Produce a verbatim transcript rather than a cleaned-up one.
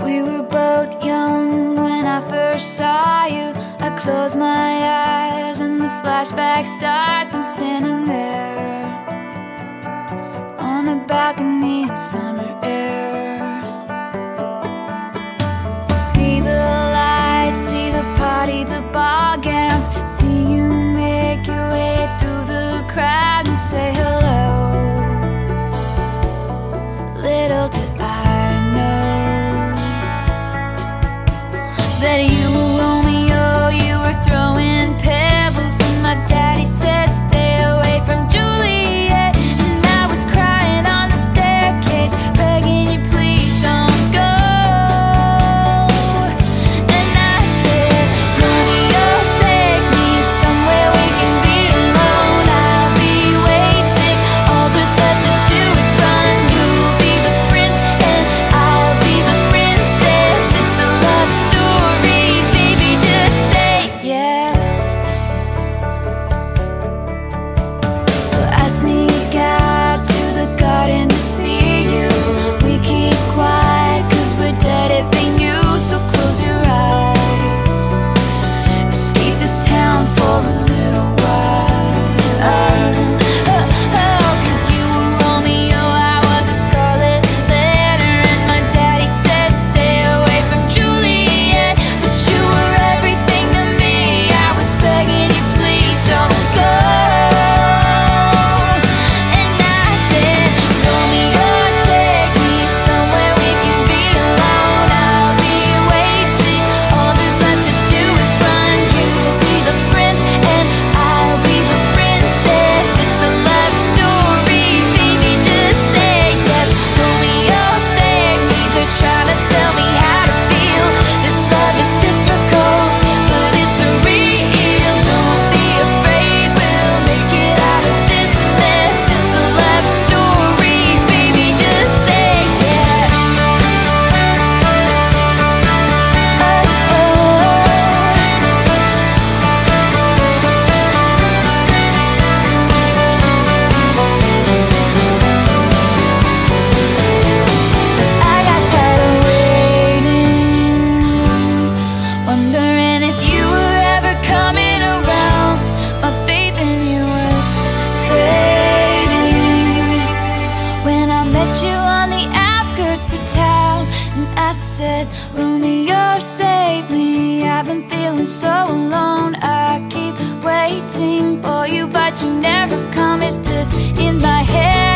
We were both young when I first saw you. I close my eyes and the flashback starts. I'm standing there on a balcony in summer air. See the lights, see the party, the ball gowns. See you make your way through the crowd and say hello. Little did I know that you were Romeo, you were throwing pebbles, and my daddy said stay away from Juliet. And I was crying on the staircase, begging you please don't go. And I said, Romeo, take me somewhere we can be alone. I'll be waiting, all there's left to do is run. You'll be the prince and I'll be the princess. It's a love story, baby, just say yes. So I sneak out to the garden to see you. We keep quiet cause we're dead if they knew. So close your eyes, escape this town for a little while. Oh, oh, cause you were Romeo, I was a scarlet letter, and my daddy said stay away from Juliet. But you were everything to me, I was begging you please don't go. And I said, Romeo, take me somewhere we can be alone. I'll be waiting, all there's left to do is run. You'll be the prince and I'll be the princess. It's a love story, baby, just say yes. Romeo, save me, they're trying to tell me how to feel. This love is difficult, but it's real. Don't be afraid, we'll make it out of this mess. It's a love story, baby, just say yes. I got tired of waiting, wondering if you were ever coming around. My faith in you was fading when I met you on the outskirts of town. And I said, Romeo, save me, I've been feeling so alone. I keep waiting for you, but you never come. Is this in my head?